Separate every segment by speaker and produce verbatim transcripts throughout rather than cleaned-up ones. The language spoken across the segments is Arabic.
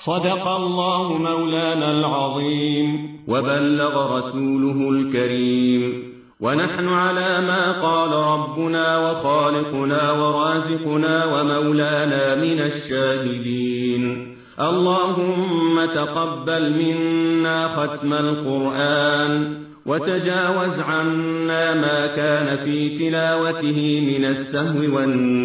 Speaker 1: صدق الله مولانا العظيم
Speaker 2: وبلغ رسوله الكريم، ونحن على ما قال ربنا وخالقنا ورازقنا ومولانا من الشاهدين. اللهم تقبل منا ختم القرآن، وتجاوز عنا ما كان في تلاوته من السهو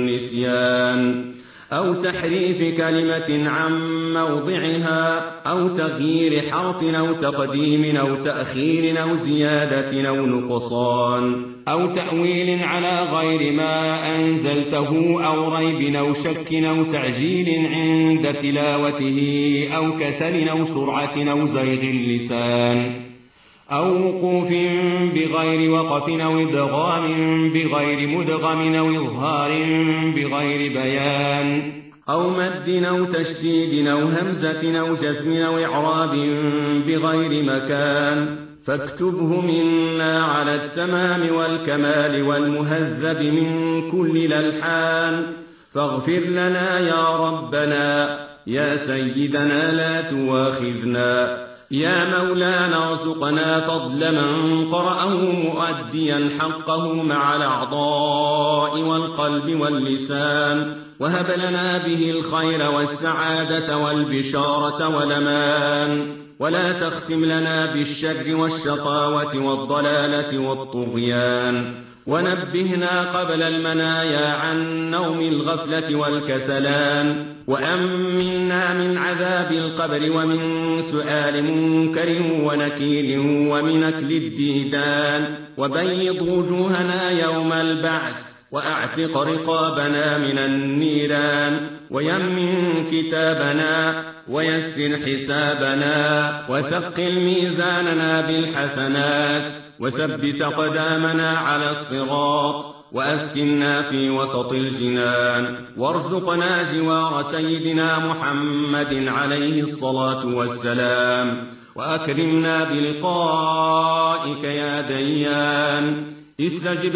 Speaker 2: والنسيان أو تحريف كلمة عن موضعها أو تغيير حرف أو تقديم أو تأخير أو زيادة أو نقصان أو تأويل على غير ما أنزلته أو ريب أو شك أو تعجيل عند تلاوته أو كسل أو سرعة أو زيغ اللسان أو وقوف بغير وقف أو إدغام بغير مدغم أو إظهار بغير بيان أو مد أو تشديد أو همزة أو جزم أو إعراب بغير مكان، فاكتبه منا على التمام والكمال والمهذب من كل الألحان. فاغفر لنا يا ربنا، يا سيدنا لا تواخذنا، يا مولانا ارزقنا فضل من قرأه مؤديا حقه مع الأعضاء والقلب واللسان، وهب لنا به الخير والسعادة والبشارة والأمان، ولا تختم لنا بالشر والشقاوة والضلالة والطغيان. ونبهنا قبل المنايا عن نوم الغفلة والكسلان، وأمنا من عذاب القبر ومن سؤال منكر ونكير ومن أكل الديدان، وبيض وجوهنا يوم البعث، وأعتق رقابنا من النيران، ويمن كتابنا ويسر حسابنا، وثقل ميزاننا بالحسنات، وثبت أقدامنا على الصراط، وأسكننا في وسط الجنان، وارزقنا جوار سيدنا محمد عليه الصلاة والسلام، وأكرمنا بلقائك يا ديان. استجب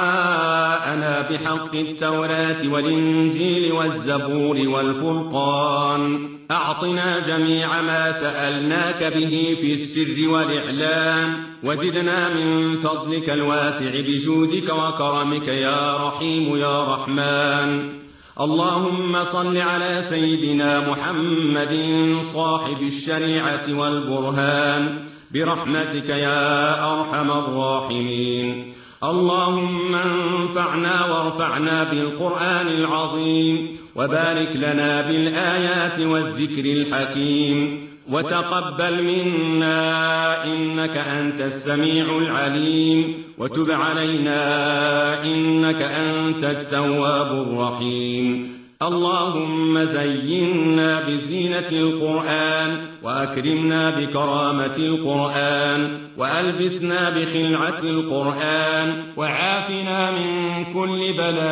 Speaker 2: دعاءنا بحق التوراة والإنجيل والزبور والفرقان. أعطنا جميع ما سألناك به في السر والإعلان، وزدنا من فضلك الواسع بجودك وكرمك يا رحيم يا رحمن. اللهم صل على سيدنا محمد صاحب الشريعة والبرهان برحمتك يا أرحم الراحمين. اللهم انفعنا وارفعنا بالقرآن العظيم، وبارك لنا بالآيات والذكر الحكيم، وتقبل منا إنك أنت السميع العليم، وتب علينا إنك أنت التواب الرحيم. اللهم زينا بزينة القرآن، وأكرمنا بكرامة القرآن، وألبسنا بخلعة القرآن، وعافنا من كل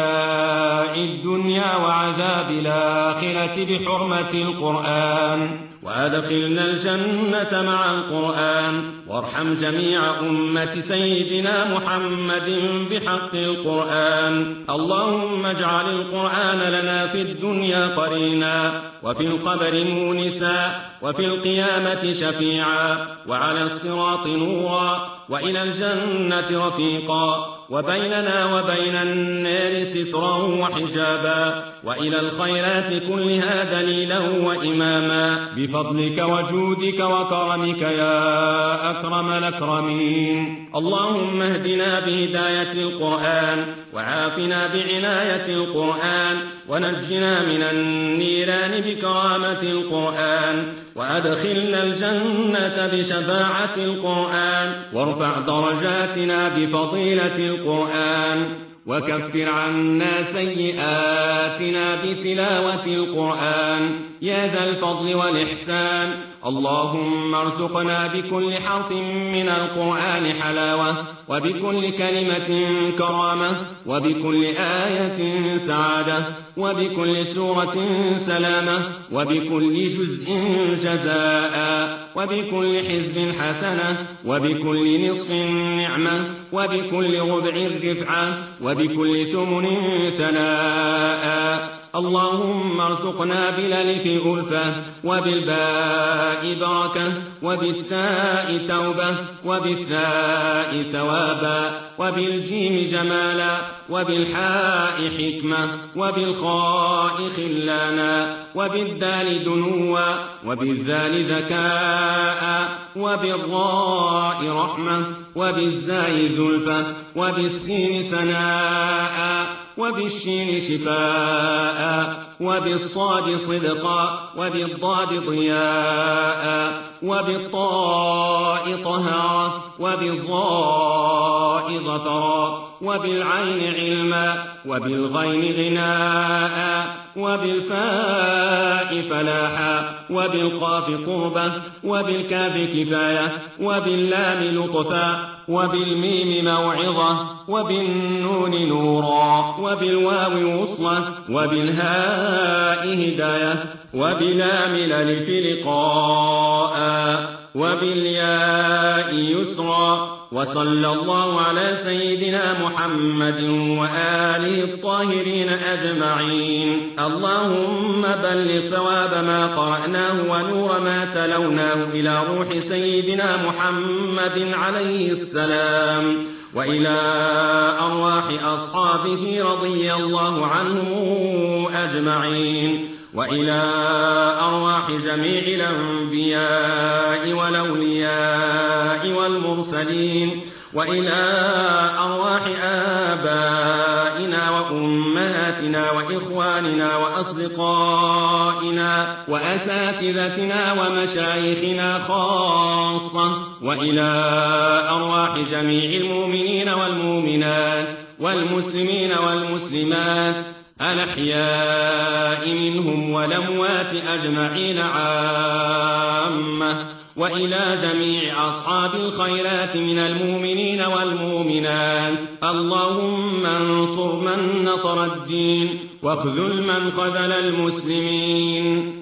Speaker 2: بلاء الدنيا وعذاب الآخرة بحرمة القرآن، وأدخلنا الجنة مع القرآن، وارحم جميع أمة سيدنا محمد بحق القرآن. اللهم اجعل القرآن لنا في الدنيا قرينا، وفي القبر مونسا، وفي القيامة شفيعا، وعلى الصراط نورا، وإلى الجنة رفيقا، وبيننا وبين النار سترا وحجابا، وإلى الخيرات كلها دليلا وإماما، بفضلك وجودك وكرمك يا أكرم الأكرمين. اللهم اهدنا بهداية القرآن، وعافنا بعناية القرآن، ونجنا من النيران بكرامة القرآن، وأدخلنا الجنة بشفاعة القرآن، وارفع درجاتنا بفضيلة القرآن، وكفر عنا سيئاتنا بتلاوة القرآن يا ذا الفضل والإحسان. اللهم ارزقنا بكل حرف من القرآن حلاوة، وبكل كلمة كرامة، وبكل آية سعادة، وبكل سورة سلامة، وبكل جزء جزاء، وبكل حزب حسنة، وبكل نصف نعمة، وبكل ربع رفعة، وبكل ثمن ثناء، اللهم ارزقنا بالالف ألفة وبالباء بركة وبالتاء توبة وبالثاء ثوابا وبالجيم جمالا وبالحاء حكمة وبالخاء خلانا وبالدال دنوا وبالذال ذكاء وبالراء رحمة وبالزاي زلفة وبالسين سناء وبالشين شفاء وبالصاد صدقا وبالضاد ضياء وبالطاء طهارة وبالضاء ظفرا وبالعين علما وبالغين غناء وبالفاء فلاحا وبالقاف قربة وبالكاف كفاية وباللام لطفا وبالميم موعظة وبالنون نورا وبالواو وصلة وبالهاء هداية وبلام الألف لقاء وبالياء يسرا. وصلى الله على سيدنا محمد وآله الطاهرين أجمعين. اللهم بلغ ثواب ما قرأناه ونور ما تلوناه إلى روح سيدنا محمد عليه السلام وإلى أرواح أصحابه رضي الله عنهم أجمعين وإلى أرواح جميع الأنبياء والأولياء والمرسلين وإلى أرواح آبائنا وأمهاتنا وإخواننا وأصدقائنا وأساتذتنا ومشايخنا خاصة وإلى أرواح جميع المؤمنين والمؤمنات والمسلمين والمسلمات الأحياء منهم والأموات أجمعين عامة وإلى جميع أصحاب الخيرات من المؤمنين والمؤمنات. اللهم انصر من نصر الدين واخذل من خذل المسلمين.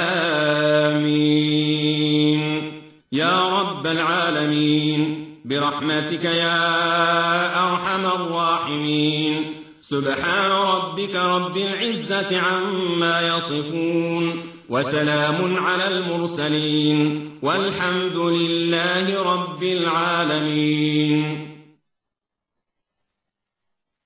Speaker 2: آمين يا رب العالمين برحمتك يا أرحم الراحمين. سبحان ربك رب العزة عما يصفون وسلام على المرسلين والحمد لله رب العالمين.